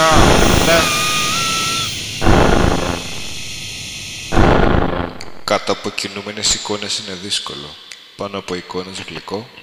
Ναι. Κάτω από κινούμενες εικόνες είναι δύσκολο. Πάνω από εικόνες γλυκό.